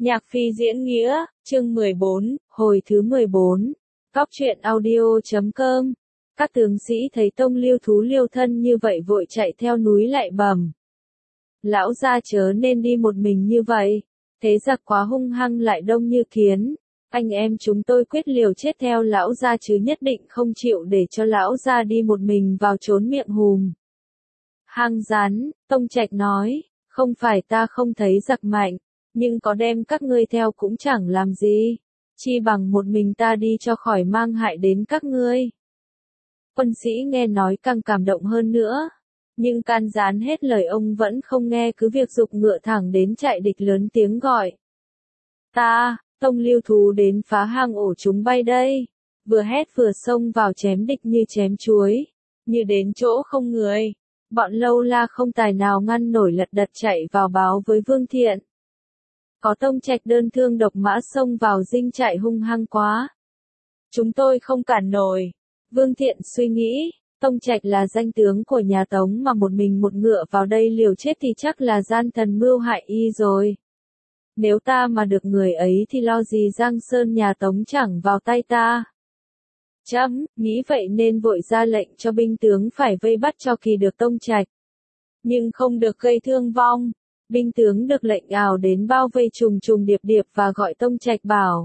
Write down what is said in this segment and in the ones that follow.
Nhạc Phi diễn nghĩa, chương 14, hồi thứ 14. Góc truyện audio.com. Các tướng sĩ thấy tông Liêu thú liêu thân như vậy vội chạy theo núi lại bẩm. Lão gia chớ nên đi một mình như vậy, thế giặc quá hung hăng lại đông như kiến. Anh em chúng tôi quyết liều chết theo lão gia chứ nhất định không chịu để cho lão gia đi một mình vào trốn miệng hùm. Hang rắn, Tông Trạch nói, không phải ta không thấy giặc mạnh, nhưng có đem các ngươi theo cũng chẳng làm gì, chi bằng một mình ta đi cho khỏi mang hại đến các ngươi. Quân sĩ nghe nói càng cảm động hơn nữa, nhưng can gián hết lời ông vẫn không nghe, cứ việc giục ngựa thẳng đến trại địch lớn tiếng gọi. Ta, Tông Liêu thú đến phá hang ổ chúng bay đây, vừa hét vừa xông vào chém địch như chém chuối, như đến chỗ không người. Bọn Lâu La không tài nào ngăn nổi, lật đật chạy vào báo với Vương Thiện. Có Tông Trạch đơn thương độc mã xông vào dinh trại hung hăng quá. Chúng tôi không cản nổi. Vương Thiện suy nghĩ, Tông Trạch là danh tướng của nhà Tống mà một mình một ngựa vào đây liều chết thì chắc là gian thần mưu hại y rồi. Nếu ta mà được người ấy thì lo gì Giang Sơn nhà Tống chẳng vào tay ta. Nghĩ vậy nên vội ra lệnh cho binh tướng phải vây bắt cho kỳ được Tông Trạch. Nhưng không được gây thương vong. Binh tướng được lệnh ào đến bao vây trùng trùng điệp điệp và gọi Tông Trạch bảo.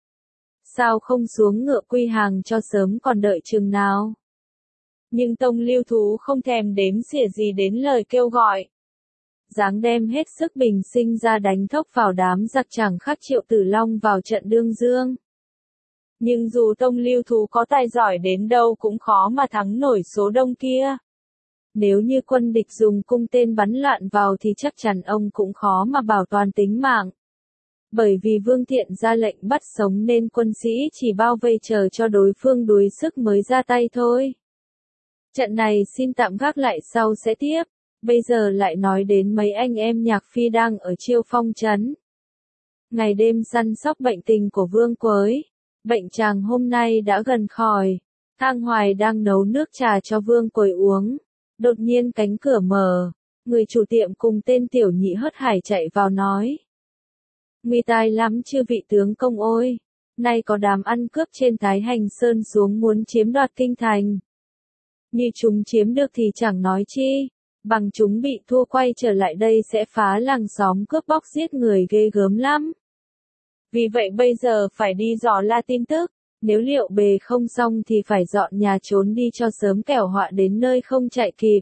Sao không xuống ngựa quy hàng cho sớm, còn đợi chừng nào? Nhưng Tông Liêu thú không thèm đếm xỉa gì đến lời kêu gọi. Dáng đem hết sức bình sinh ra đánh thốc vào đám giặc chẳng khác Triệu Tử Long vào trận đương dương. Nhưng dù Tông Liêu thú có tài giỏi đến đâu cũng khó mà thắng nổi số đông kia. Nếu như quân địch dùng cung tên bắn loạn vào thì chắc chắn ông cũng khó mà bảo toàn tính mạng. Bởi vì Vương Thiện ra lệnh bắt sống nên quân sĩ chỉ bao vây chờ cho đối phương đuối sức mới ra tay thôi. Trận này xin tạm gác lại, sau sẽ tiếp. Bây giờ lại nói đến mấy anh em Nhạc Phi đang ở Chiêu Phong trấn. Ngày đêm săn sóc bệnh tình của Vương Quới. Bệnh chàng hôm nay đã gần khỏi. Thang Hoài đang nấu nước trà cho Vương Quới uống. Đột nhiên cánh cửa mở. Người chủ tiệm cùng tên tiểu nhị hớt hải chạy vào nói. Nguy tai lắm chư vị tướng công ôi. Nay có đám ăn cướp trên Thái Hành Sơn xuống muốn chiếm đoạt kinh thành. Như chúng chiếm được thì chẳng nói chi. Bằng chúng bị thua quay trở lại đây sẽ phá làng xóm cướp bóc giết người ghê gớm lắm. Vì vậy bây giờ phải đi dò la tin tức, nếu liệu bề không xong thì phải dọn nhà trốn đi cho sớm, kẻo họa đến nơi không chạy kịp.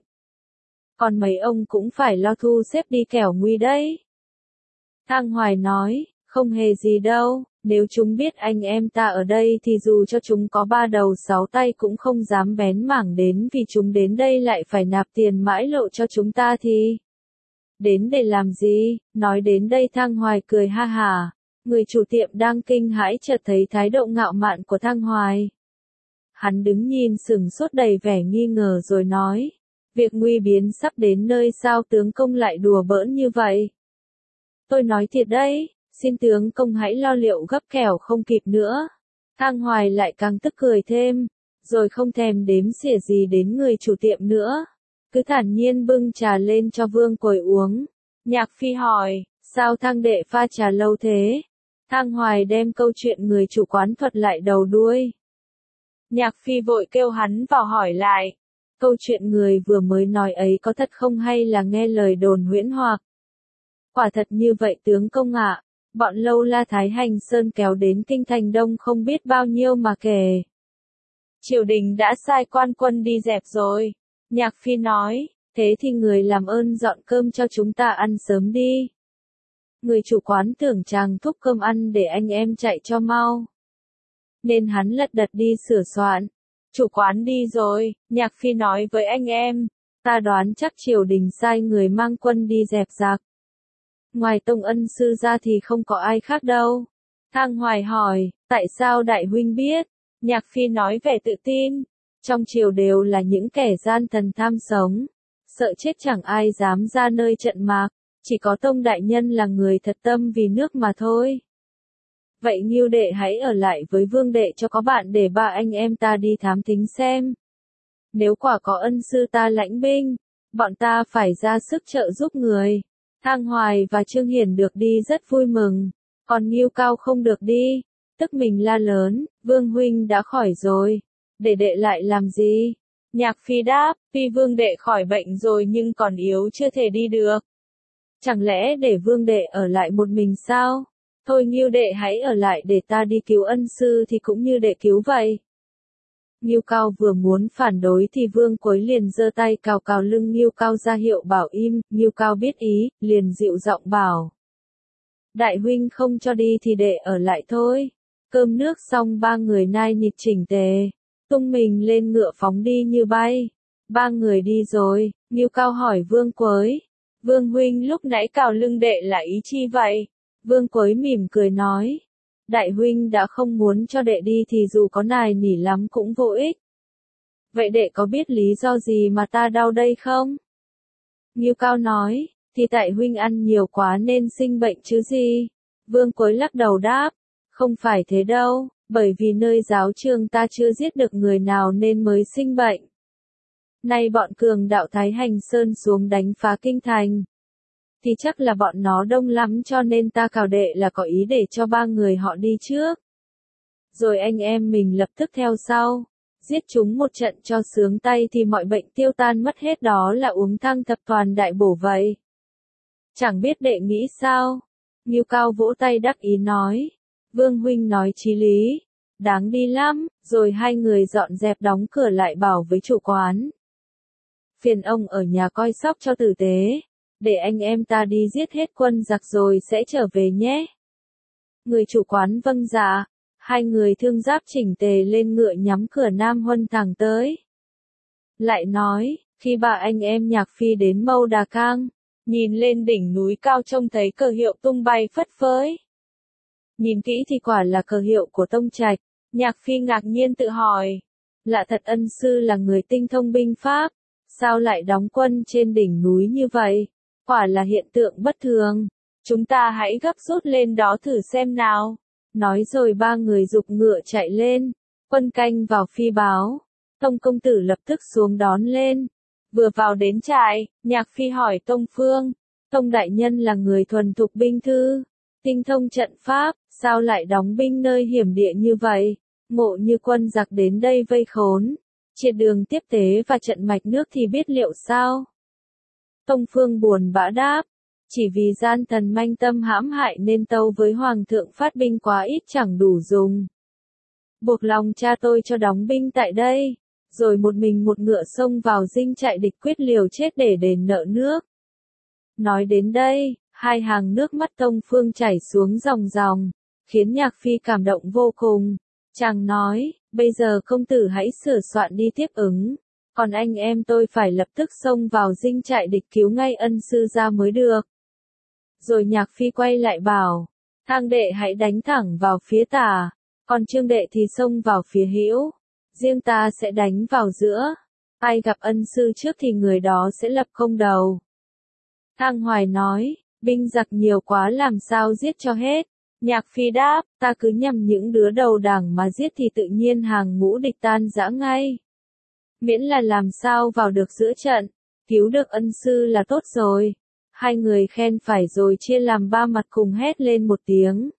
Còn mấy ông cũng phải lo thu xếp đi kẻo nguy đấy. Thang Hoài nói, không hề gì đâu, nếu chúng biết anh em ta ở đây thì dù cho chúng có 3 đầu 6 tay cũng không dám bén mảng đến, vì chúng đến đây lại phải nạp tiền mãi lộ cho chúng ta thì. Đến để làm gì? Nói đến đây Thang Hoài cười ha hả. Người chủ tiệm đang kinh hãi chợt thấy thái độ ngạo mạn của Thang Hoài. Hắn đứng nhìn sửng sốt đầy vẻ nghi ngờ rồi nói. Việc nguy biến sắp đến nơi, sao tướng công lại đùa bỡn như vậy? Tôi nói thiệt đấy, xin tướng công hãy lo liệu gấp kẻo không kịp nữa. Thang Hoài lại càng tức cười thêm, rồi không thèm đếm xỉa gì đến người chủ tiệm nữa. Cứ thản nhiên bưng trà lên cho Vương Quới uống. Nhạc Phi hỏi, sao Thang đệ pha trà lâu thế? Thang Hoài đem câu chuyện người chủ quán thuật lại đầu đuôi. Nhạc Phi vội kêu hắn vào hỏi lại. Câu chuyện người vừa mới nói ấy có thật không hay là nghe lời đồn huyễn hoặc? Quả thật như vậy tướng công ạ. Bọn Lâu La Thái Hành Sơn kéo đến kinh thành đông không biết bao nhiêu mà kể. Triều đình đã sai quan quân đi dẹp rồi. Nhạc Phi nói, thế thì người làm ơn dọn cơm cho chúng ta ăn sớm đi. Người chủ quán tưởng chàng thúc cơm ăn để anh em chạy cho mau. Nên hắn lật đật đi sửa soạn. Chủ quán đi rồi, Nhạc Phi nói với anh em. Ta đoán chắc triều đình sai người mang quân đi dẹp giặc. Ngoài Tông ân sư ra thì không có ai khác đâu. Thang Hoài hỏi, tại sao đại huynh biết? Nhạc Phi nói vẻ tự tin. Trong triều đều là những kẻ gian thần tham sống. Sợ chết chẳng ai dám ra nơi trận mạc. Chỉ có Tông đại nhân là người thật tâm vì nước mà thôi. Vậy Ngưu đệ hãy ở lại với Vương đệ cho có bạn để ba anh em ta đi thám thính xem. Nếu quả có ân sư ta lãnh binh, bọn ta phải ra sức trợ giúp người. Thang Hoài và Trương Hiển được đi rất vui mừng. Còn Ngưu Cao không được đi, tức mình la lớn, Vương huynh đã khỏi rồi, để đệ lại làm gì? Nhạc Phi đáp, tuy Vương đệ khỏi bệnh rồi nhưng còn yếu chưa thể đi được. Chẳng lẽ để Vương đệ ở lại một mình sao? Thôi Ngưu đệ hãy ở lại để ta đi cứu ân sư thì cũng như đệ cứu vậy. Ngưu Cao vừa muốn phản đối thì Vương Quấy liền giơ tay cào cào lưng Ngưu Cao ra hiệu bảo im, Ngưu Cao biết ý, liền dịu giọng bảo. Đại huynh không cho đi thì đệ ở lại thôi. Cơm nước xong ba người nai nịt chỉnh tề, tung mình lên ngựa phóng đi như bay. Ba người đi rồi, Ngưu Cao hỏi Vương Quấy. Vương huynh lúc nãy cào lưng đệ là ý chi vậy? Vương Quấy mỉm cười nói. Đại huynh đã không muốn cho đệ đi thì dù có nài nỉ lắm cũng vô ích. Vậy đệ có biết lý do gì mà ta đau đây không? Ngưu Cao nói, thì tại huynh ăn nhiều quá nên sinh bệnh chứ gì. Vương Quấy lắc đầu đáp, không phải thế đâu, bởi vì nơi giáo trường ta chưa giết được người nào nên mới sinh bệnh. Nay bọn cường đạo Thái Hành Sơn xuống đánh phá kinh thành. Thì chắc là bọn nó đông lắm cho nên ta cào đệ là có ý để cho ba người họ đi trước. Rồi anh em mình lập tức theo sau. Giết chúng một trận cho sướng tay thì mọi bệnh tiêu tan mất hết, đó là uống thăng thập toàn đại bổ vậy. Chẳng biết đệ nghĩ sao? Ngưu Cao vỗ tay đắc ý nói. Vương huynh nói chí lý. Đáng đi lắm, rồi hai người dọn dẹp đóng cửa lại bảo với chủ quán. Phiền ông ở nhà coi sóc cho tử tế. Để anh em ta đi giết hết quân giặc rồi sẽ trở về nhé. Người chủ quán vâng dạ. Hai người thương giáp chỉnh tề lên ngựa nhắm cửa Nam Huân thẳng tới. Lại nói, khi ba anh em Nhạc Phi đến Mâu Đà Cang, nhìn lên đỉnh núi cao trông thấy cờ hiệu tung bay phất phới. Nhìn kỹ thì quả là cờ hiệu của Tông Trạch. Nhạc Phi ngạc nhiên tự hỏi, lạ thật, ân sư là người tinh thông binh pháp, sao lại đóng quân trên đỉnh núi như vậy? Quả là hiện tượng bất thường. Chúng ta hãy gấp rút lên đó thử xem nào. Nói rồi ba người giục ngựa chạy lên. Quân canh vào phi báo. Tông công tử lập tức xuống đón lên. Vừa vào đến trại, Nhạc Phi hỏi Tông Phương. Tông đại nhân là người thuần thục binh thư, tinh thông trận pháp, sao lại đóng binh nơi hiểm địa như vậy? Ngộ như quân giặc đến đây vây khốn, triệt đường tiếp tế và trận mạch nước thì biết liệu sao? Tông Phương buồn bã đáp, chỉ vì gian thần manh tâm hãm hại nên tâu với hoàng thượng phát binh quá ít chẳng đủ dùng. Buộc lòng cha tôi cho đóng binh tại đây, rồi một mình một ngựa xông vào dinh trại địch quyết liều chết để đền nợ nước. Nói đến đây, hai hàng nước mắt Tông Phương chảy xuống ròng ròng, khiến Nhạc Phi cảm động vô cùng. Chàng nói, bây giờ công tử hãy sửa soạn đi tiếp ứng, còn anh em tôi phải lập tức xông vào dinh trại địch cứu ngay ân sư ra mới được. Rồi Nhạc Phi quay lại bảo, Thang đệ hãy đánh thẳng vào phía tả, còn Trương đệ thì xông vào phía hữu, riêng ta sẽ đánh vào giữa. Ai gặp ân sư trước thì người đó sẽ lập công đầu. Thang Hoài nói, binh giặc nhiều quá làm sao giết cho hết. Nhạc Phi đáp, ta cứ nhằm những đứa đầu đảng mà giết thì tự nhiên hàng ngũ địch tan rã ngay. Miễn là làm sao vào được giữa trận, cứu được ân sư là tốt rồi. Hai người khen phải rồi chia làm ba mặt cùng hét lên một tiếng.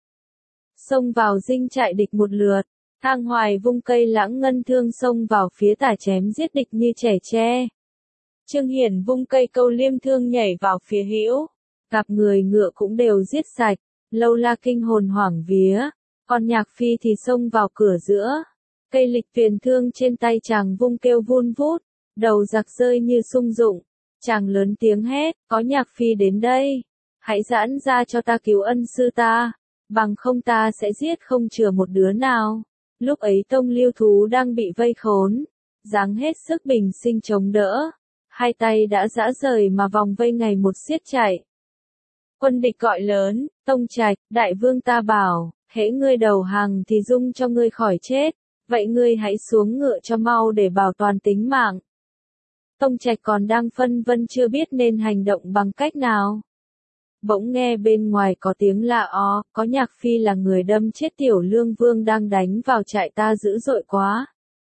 Xông vào dinh trại địch một lượt, Thang Hoài vung cây lãng ngân thương xông vào phía tả chém giết địch như trẻ tre. Trương Hiển vung cây câu liêm thương nhảy vào phía hữu, gặp người ngựa cũng đều giết sạch. Lâu La kinh hồn hoảng vía, còn Nhạc Phi thì xông vào cửa giữa. Cây lịch tuyền thương trên tay chàng vung kêu vun vút, đầu giặc rơi như sung dụng. Chàng lớn tiếng hét, có Nhạc Phi đến đây, hãy giãn ra cho ta cứu ân sư ta, bằng không ta sẽ giết không chừa một đứa nào. Lúc ấy Tông Liêu Thú đang bị vây khốn, dáng hết sức bình sinh chống đỡ, hai tay đã rã rời mà vòng vây ngày một siết chạy. Quân địch gọi lớn, Tông Trạch, đại vương ta bảo, hễ ngươi đầu hàng thì dung cho ngươi khỏi chết, vậy ngươi hãy xuống ngựa cho mau để bảo toàn tính mạng. Tông Trạch còn đang phân vân chưa biết nên hành động bằng cách nào. Bỗng nghe bên ngoài có tiếng lạ ó, có Nhạc Phi là người đâm chết Tiểu Lương Vương đang đánh vào trại ta dữ dội quá.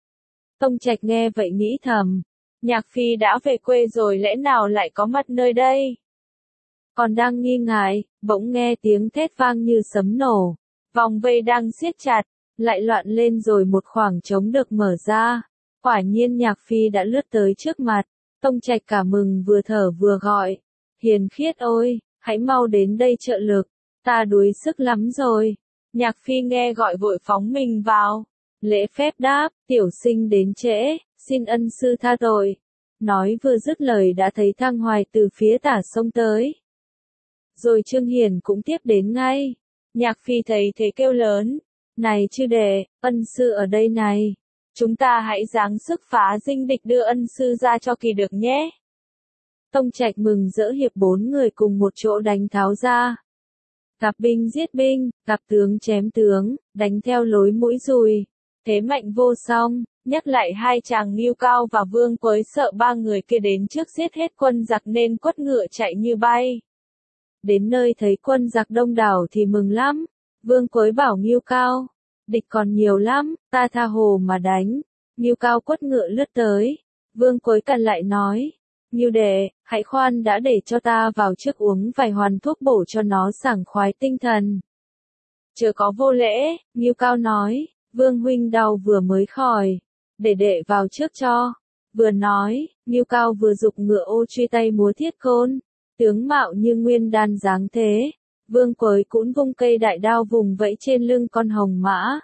Tông Trạch nghe vậy nghĩ thầm, Nhạc Phi đã về quê rồi lẽ nào lại có mặt nơi đây? Còn đang nghi ngại, bỗng nghe tiếng thét vang như sấm nổ. Vòng vây đang siết chặt, lại loạn lên rồi một khoảng trống được mở ra. Quả nhiên Nhạc Phi đã lướt tới trước mặt. Tông Trạch cả mừng vừa thở vừa gọi. Hiền Khiết ơi, hãy mau đến đây trợ lực, ta đuối sức lắm rồi. Nhạc Phi nghe gọi vội phóng mình vào. Lễ phép đáp, tiểu sinh đến trễ, xin ân sư tha tội. Nói vừa dứt lời đã thấy Thang Hoài từ phía tả sông tới. Rồi Trương Hiền cũng tiếp đến ngay. Nhạc Phi thấy thế kêu lớn. Này chư đệ, ân sư ở đây này. Chúng ta hãy giáng sức phá dinh địch đưa ân sư ra cho kỳ được nhé. Tông Trạch mừng rỡ hiệp 4 người cùng một chỗ đánh tháo ra. Cặp binh giết binh, cặp tướng chém tướng, đánh theo lối mũi dùi. Thế mạnh vô song, nhắc lại hai chàng Ngưu Cao và Vương Quới sợ ba người kia đến trước giết hết quân giặc nên quất ngựa chạy như bay. Đến nơi thấy quân giặc đông đảo thì mừng lắm. Vương Quới bảo Ngưu Cao, địch còn nhiều lắm, ta tha hồ mà đánh. Ngưu Cao quất ngựa lướt tới. Vương Quới cằn lại nói, Ngưu đệ, hãy khoan đã để cho ta vào trước uống vài hoàn thuốc bổ cho nó sảng khoái tinh thần. Chớ có vô lễ, Ngưu Cao nói, Vương huynh đau vừa mới khỏi, để đệ vào trước cho. Vừa nói, Ngưu Cao vừa giục ngựa ô truy tay múa thiết côn, tướng mạo như nguyên đan dáng thế. Vương Quới cũng vung cây đại đao vùng vẫy trên lưng con hồng mã.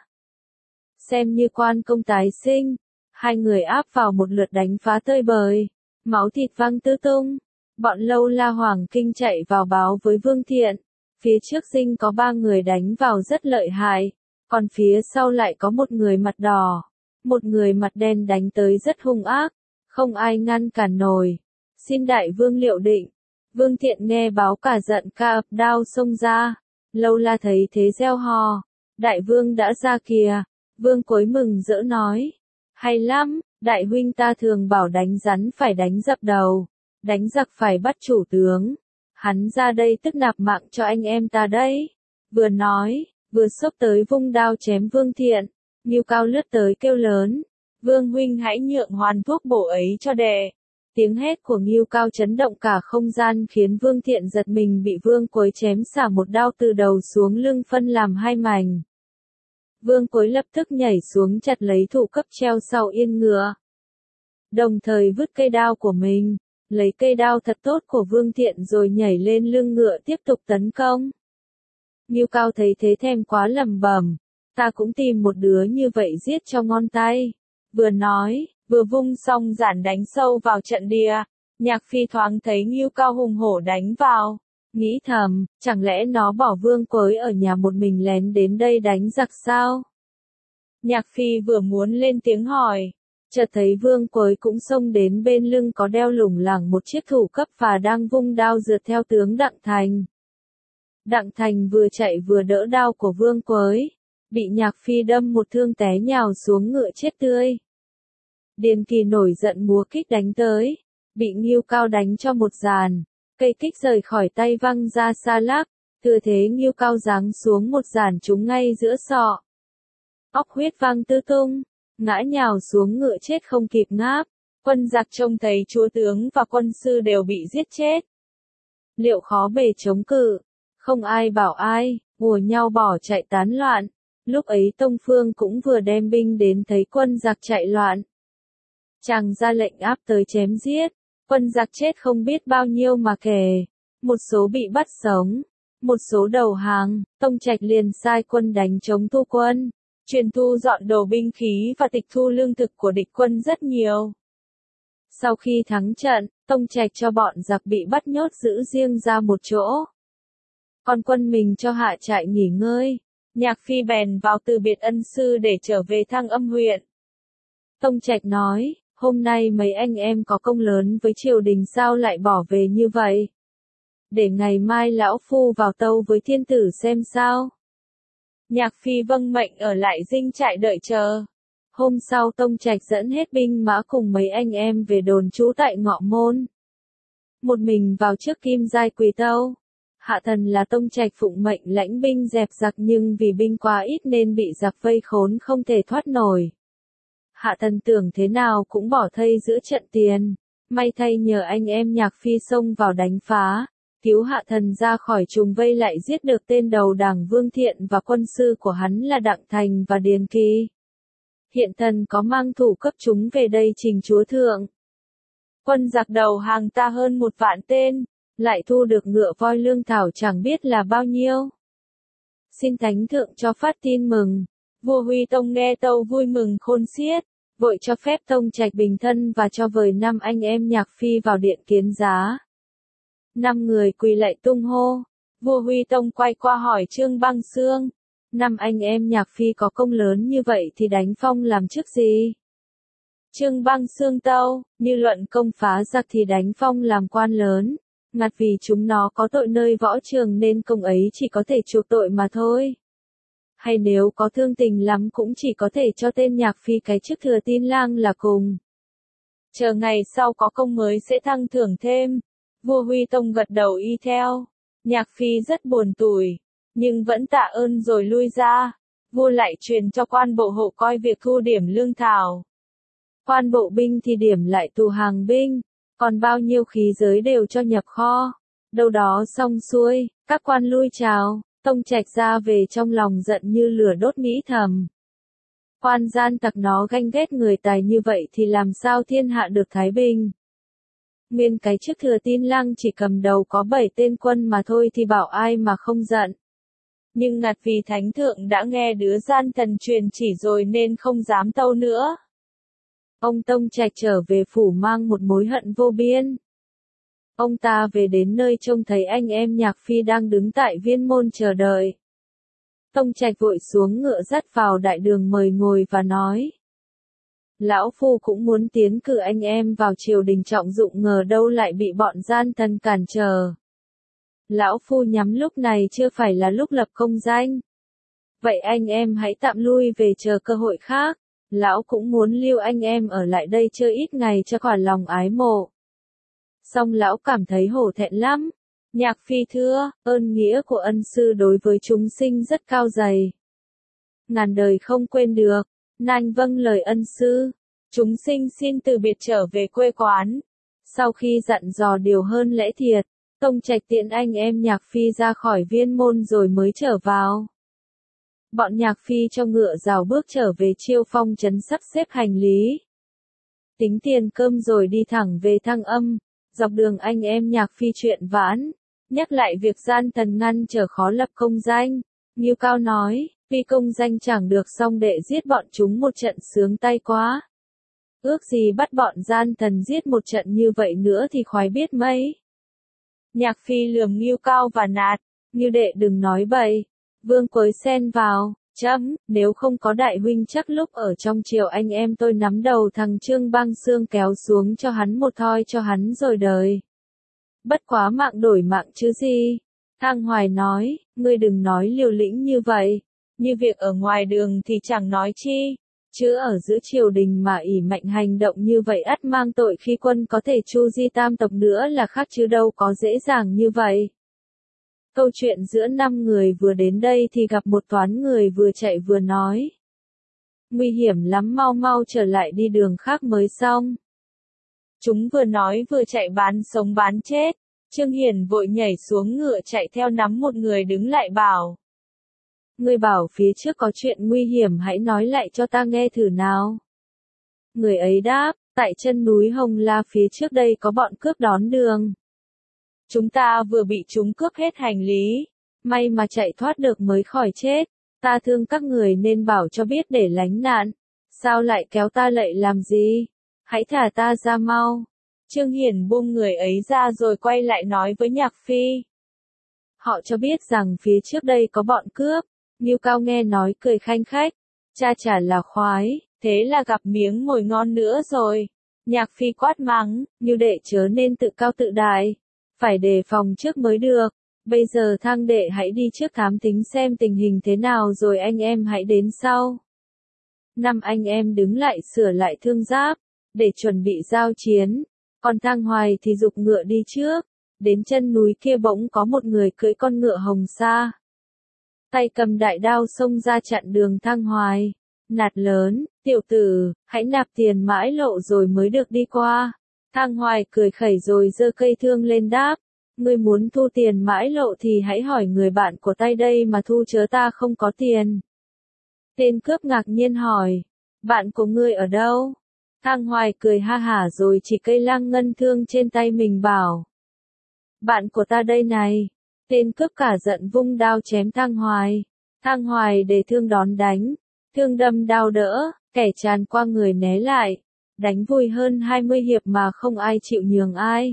Xem như quan công tái sinh, hai người áp vào một lượt đánh phá tơi bời, máu thịt văng tứ tung. Bọn Lâu La Hoàng Kinh chạy vào báo với Vương Thiện, phía trước dinh có 3 người đánh vào rất lợi hại, còn phía sau lại có một người mặt đỏ, một người mặt đen đánh tới rất hung ác, không ai ngăn cản nổi. Xin đại vương liệu định. Vương Thiện nghe báo cả giận ca ập đao xông ra. Lâu La thấy thế reo hò, đại vương đã ra kìa. Vương Quới mừng rỡ nói, hay lắm, đại huynh ta thường bảo đánh rắn phải đánh dập đầu, đánh giặc phải bắt chủ tướng. Hắn ra đây tức nạp mạng cho anh em ta đấy. Vừa nói, vừa xốc tới vung đao chém Vương Thiện. Ngưu Cao lướt tới kêu lớn, Vương huynh hãy nhượng hoàn thuốc bổ ấy cho đệ. Tiếng hét của Ngưu Cao chấn động cả không gian khiến Vương Thiện giật mình, bị Vương Quới chém xả một đao từ đầu xuống lưng phân làm 2 mảnh. Vương Quới lập tức nhảy xuống chặt lấy thủ cấp treo sau yên ngựa. Đồng thời vứt cây đao của mình, lấy cây đao thật tốt của Vương Thiện rồi nhảy lên lưng ngựa tiếp tục tấn công. Ngưu Cao thấy thế thèm quá lẩm bẩm, ta cũng tìm một đứa như vậy giết cho ngon tay. Vừa nói, vừa vung song giản đánh sâu vào trận địa. Nhạc Phi thoáng thấy Ngưu Cao hùng hổ đánh vào, nghĩ thầm, chẳng lẽ nó bỏ Vương Quới ở nhà một mình lén đến đây đánh giặc sao? Nhạc Phi vừa muốn lên tiếng hỏi, chợt thấy Vương Quới cũng xông đến, bên lưng có đeo lủng lẳng một chiếc thủ cấp và đang vung đao rượt theo tướng Đặng Thành. Đặng Thành vừa chạy vừa đỡ đao của Vương Quới, bị Nhạc Phi đâm một thương té nhào xuống ngựa chết tươi. Điền Kỳ nổi giận múa kích đánh tới, bị Ngưu Cao đánh cho một dàn, cây kích rời khỏi tay văng ra xa lắc, thừa thế Ngưu Cao giáng xuống một dàn trúng ngay giữa sọ. Óc huyết văng tứ tung, ngã nhào xuống ngựa chết không kịp ngáp. Quân giặc trông thấy chúa tướng và quân sư đều bị giết chết. Liệu khó bề chống cự, không ai bảo ai, ùa nhau bỏ chạy tán loạn. Lúc ấy Tông Phương cũng vừa đem binh đến thấy quân giặc chạy loạn. Chàng ra lệnh áp tới chém giết, quân giặc chết không biết bao nhiêu mà kể. Một số bị bắt sống, một số đầu hàng. Tông Trạch liền sai quân đánh chống thu quân, truyền thu dọn đồ binh khí và tịch thu lương thực của địch quân rất nhiều. Sau khi thắng trận, Tông Trạch cho bọn giặc bị bắt nhốt giữ riêng ra một chỗ, còn quân mình cho hạ trại nghỉ ngơi. Nhạc Phi bèn vào từ biệt ân sư để trở về Thăng Âm huyện. Tông Trạch nói, hôm nay mấy anh em có công lớn với triều đình sao lại bỏ về như vậy? Để ngày mai lão phu vào tâu với thiên tử xem sao. Nhạc Phi vâng mệnh ở lại dinh trại đợi chờ. Hôm sau Tông Trạch dẫn hết binh mã cùng mấy anh em về đồn trú tại Ngọ Môn. Một mình vào trước Kim Giai Quỳ Tâu. Hạ thần là Tông Trạch phụng mệnh lãnh binh dẹp giặc, nhưng vì binh quá ít nên bị giặc vây khốn không thể thoát nổi. Hạ thần tưởng thế nào cũng bỏ thây giữa trận tiền. May thay nhờ anh em Nhạc Phi xông vào đánh phá, cứu hạ thần ra khỏi trùng vây lại giết được tên đầu đảng Vương Thiện và quân sư của hắn là Đặng Thành và Điền Kỳ. Hiện thần có mang thủ cấp chúng về đây trình chúa thượng. Quân giặc đầu hàng ta hơn 1 vạn tên, lại thu được ngựa voi lương thảo chẳng biết là bao nhiêu. Xin thánh thượng cho phát tin mừng. Vua Huy Tông nghe tâu vui mừng khôn xiết, vội cho phép Tông Trạch bình thân và cho vời 5 anh em Nhạc Phi vào điện kiến giá. 5 người quỳ lạy tung hô. Vua Huy Tông quay qua hỏi Trương Băng Xương, 5 anh em Nhạc Phi có công lớn như vậy thì đánh phong làm chức gì? Trương Băng Xương tâu, như luận công phá giặc thì đánh phong làm quan lớn, ngặt vì chúng nó có tội nơi võ trường nên công ấy chỉ có thể chuộc tội mà thôi. Hay nếu có thương tình lắm cũng chỉ có thể cho tên Nhạc Phi cái chức thừa tin lang là cùng. Chờ ngày sau có công mới sẽ thăng thưởng thêm. Vua Huy Tông gật đầu y theo. Nhạc Phi rất buồn tủi, nhưng vẫn tạ ơn rồi lui ra. Vua lại truyền cho quan bộ hộ coi việc thu điểm lương thảo. Quan bộ binh thì điểm lại tù hàng binh, còn bao nhiêu khí giới đều cho nhập kho. Đâu đó xong xuôi, các quan lui chào. Tông Trạch ra về trong lòng giận như lửa đốt nghĩ thầm. Quan gian tặc nó ganh ghét người tài như vậy thì làm sao thiên hạ được thái bình. Nguyên cái chức thừa tin lang chỉ cầm đầu có 7 tên quân mà thôi thì bảo ai mà không giận. Nhưng ngặt vì thánh thượng đã nghe đứa gian thần truyền chỉ rồi nên không dám tâu nữa. Ông Tông Trạch trở về phủ mang một mối hận vô biên. Ông ta về đến nơi trông thấy anh em Nhạc Phi đang đứng tại viên môn chờ đợi. Tông Trạch vội xuống ngựa dắt vào đại đường mời ngồi và nói. Lão Phu cũng muốn tiến cử anh em vào triều đình trọng dụng ngờ đâu lại bị bọn gian thần cản trở. Lão Phu nhắm lúc này chưa phải là lúc lập công danh. Vậy anh em hãy tạm lui về chờ cơ hội khác. Lão cũng muốn lưu anh em ở lại đây chơi ít ngày cho khỏi lòng ái mộ. Song lão cảm thấy hổ thẹn lắm. Nhạc Phi thưa, ơn nghĩa của ân sư đối với chúng sinh rất cao dày. Ngàn đời không quên được, nanh vâng lời ân sư. Chúng sinh xin từ biệt trở về quê quán. Sau khi dặn dò điều hơn lễ thiệt, Tông Trạch tiện anh em Nhạc Phi ra khỏi viên môn rồi mới trở vào. Bọn Nhạc Phi cho ngựa rào bước trở về Chiêu Phong trấn sắp xếp hành lý. Tính tiền cơm rồi đi thẳng về Thăng Âm. Dọc đường anh em Nhạc Phi chuyện vãn, nhắc lại việc gian thần ngăn trở khó lập công danh. Ngưu Cao nói, vì công danh chẳng được xong đệ giết bọn chúng một trận sướng tay quá. Ước gì bắt bọn gian thần giết một trận như vậy nữa thì khoái biết mấy. Nhạc Phi lườm Ngưu Cao và nạt, Ngưu đệ đừng nói bậy. Vương Quới xen vào, nếu không có đại huynh chắc lúc ở trong triều anh em tôi nắm đầu thằng Trương Băng Xương kéo xuống cho hắn một thoi cho hắn rồi đời. Bất quá mạng đổi mạng chứ gì. Thang Hoài nói, ngươi đừng nói liều lĩnh như vậy. Như việc ở ngoài đường thì chẳng nói chi. Chứ ở giữa triều đình mà ỷ mạnh hành động như vậy ắt mang tội khi quân có thể chu di tam tộc nữa là khác chứ đâu có dễ dàng như vậy. Câu chuyện giữa 5 người vừa đến đây thì gặp một toán người vừa chạy vừa nói. Nguy hiểm lắm, mau mau trở lại đi đường khác mới xong. Chúng vừa nói vừa chạy bán sống bán chết. Trương Hiển vội nhảy xuống ngựa chạy theo nắm một người đứng lại bảo. Người bảo phía trước có chuyện nguy hiểm hãy nói lại cho ta nghe thử nào. Người ấy đáp, tại chân núi Hồng La phía trước đây có bọn cướp đón đường. Chúng ta vừa bị chúng cướp hết hành lý, may mà chạy thoát được mới khỏi chết. Ta thương các người nên bảo cho biết để lánh nạn. Sao lại kéo ta lại làm gì? Hãy thả ta ra mau. Trương Hiển buông người ấy ra rồi quay lại nói với Nhạc Phi. Họ cho biết rằng phía trước đây có bọn cướp. Ngưu Cao nghe nói cười khanh khách. Cha chả là khoái, thế là gặp miếng mồi ngon nữa rồi. Nhạc Phi quát mắng, Ngưu đệ chớ nên tự cao tự đại. Phải đề phòng trước mới được. Bây giờ Thang đệ hãy đi trước thám thính xem tình hình thế nào rồi anh em hãy đến sau. 5 anh em đứng lại sửa lại thương giáp, để chuẩn bị giao chiến. Còn Thang Hoài thì giục ngựa đi trước. Đến chân núi kia bỗng có một người cưỡi con ngựa hồng sa. Tay cầm đại đao xông ra chặn đường Thang Hoài. Nạt lớn, tiểu tử, hãy nạp tiền mãi lộ rồi mới được đi qua. Thang Hoài cười khẩy rồi giơ cây thương lên đáp. Ngươi muốn thu tiền mãi lộ thì hãy hỏi người bạn của tay đây mà thu chớ ta không có tiền. Tên cướp ngạc nhiên hỏi, bạn của ngươi ở đâu? Thang Hoài cười ha hả rồi chỉ cây lang ngân thương trên tay mình bảo. Bạn của ta đây này. Tên cướp cả giận vung đao chém Thang Hoài. Thang Hoài để thương đón đánh. Thương đâm đao đỡ, kẻ tràn qua người né lại. Đánh vui hơn 20 hiệp mà không ai chịu nhường ai.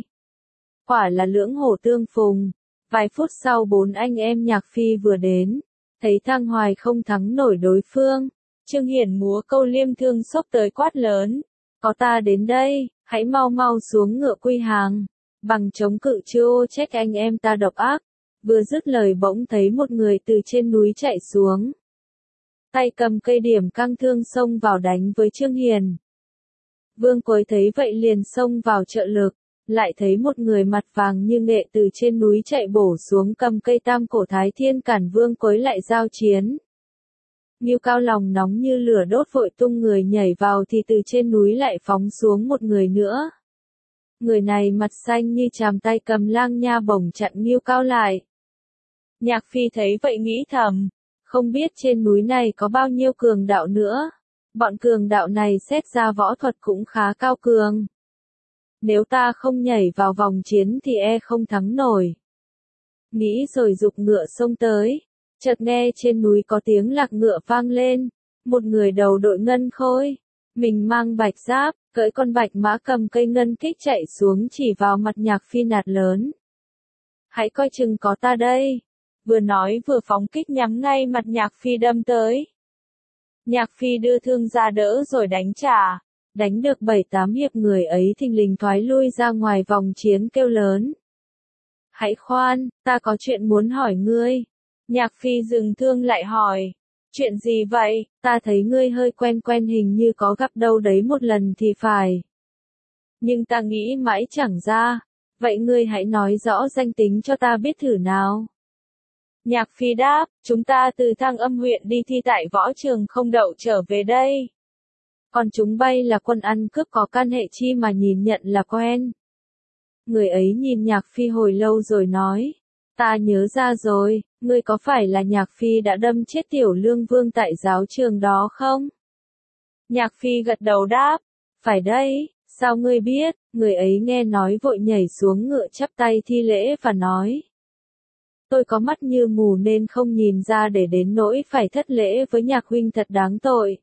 Quả là lưỡng hổ tương phùng. Vài phút sau 4 anh em Nhạc Phi vừa đến. Thấy Thang Hoài không thắng nổi đối phương. Trương Hiển múa câu liêm thương xốc tới quát lớn. Có ta đến đây, hãy mau mau xuống ngựa quy hàng. Bằng chống cự chưa trách anh em ta độc ác. Vừa dứt lời bỗng thấy một người từ trên núi chạy xuống. Tay cầm cây điểm căng thương xông vào đánh với Trương Hiền. Vương Quới thấy vậy liền xông vào trợ lực. Lại thấy một người mặt vàng như nghệ từ trên núi chạy bổ xuống cầm cây tam cổ thái thiên cản Vương Quới lại giao chiến. Ngưu Cao lòng nóng như lửa đốt vội tung người nhảy vào thì từ trên núi lại phóng xuống một người nữa. Người này mặt xanh như chàm tay cầm lang nha bổng chặn Ngưu Cao lại. Nhạc Phi thấy vậy nghĩ thầm, không biết trên núi này có bao nhiêu cường đạo nữa. Bọn cường đạo này xét ra võ thuật cũng khá cao cường. Nếu ta không nhảy vào vòng chiến thì không thắng nổi. Nghĩ rồi giục ngựa xông tới. Chợt nghe trên núi có tiếng lạc ngựa vang lên. Một người đầu đội ngân khôi. Mình mang bạch giáp, cưỡi con bạch mã cầm cây ngân kích chạy xuống chỉ vào mặt Nhạc Phi nạt lớn. Hãy coi chừng có ta đây. Vừa nói vừa phóng kích nhắm ngay mặt Nhạc Phi đâm tới. Nhạc Phi đưa thương ra đỡ rồi đánh trả. Đánh được 7-8 hiệp người ấy thình lình thoái lui ra ngoài vòng chiến kêu lớn. Hãy khoan, ta có chuyện muốn hỏi ngươi. Nhạc Phi dừng thương lại hỏi. Chuyện gì vậy, ta thấy ngươi hơi quen quen hình như có gặp đâu đấy một lần thì phải. Nhưng ta nghĩ mãi chẳng ra. Vậy ngươi hãy nói rõ danh tính cho ta biết thử nào. Nhạc Phi đáp, chúng ta từ Thăng Âm huyện đi thi tại võ trường không đậu trở về đây. Còn chúng bay là quân ăn cướp có can hệ chi mà nhìn nhận là quen. Người ấy nhìn Nhạc Phi hồi lâu rồi nói. Ta nhớ ra rồi, ngươi có phải là Nhạc Phi đã đâm chết Tiểu Lương Vương tại giáo trường đó không? Nhạc Phi gật đầu đáp. Phải đấy, sao ngươi biết? Người ấy nghe nói vội nhảy xuống ngựa chắp tay thi lễ và nói. Tôi có mắt như mù nên không nhìn ra để đến nỗi phải thất lễ với Nhạc huynh thật đáng tội.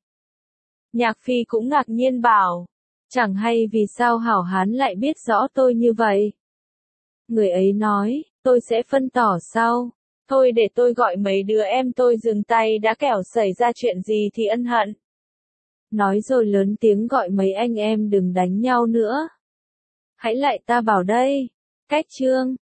Nhạc Phi cũng ngạc nhiên bảo. Chẳng hay vì sao hảo hán lại biết rõ tôi như vậy. Người ấy nói, tôi sẽ phân tỏ sau. Thôi để tôi gọi mấy đứa em tôi dừng tay đã kẻo xảy ra chuyện gì thì ân hận. Nói rồi lớn tiếng gọi mấy anh em đừng đánh nhau nữa. Hãy lại ta bảo đây. Cách chương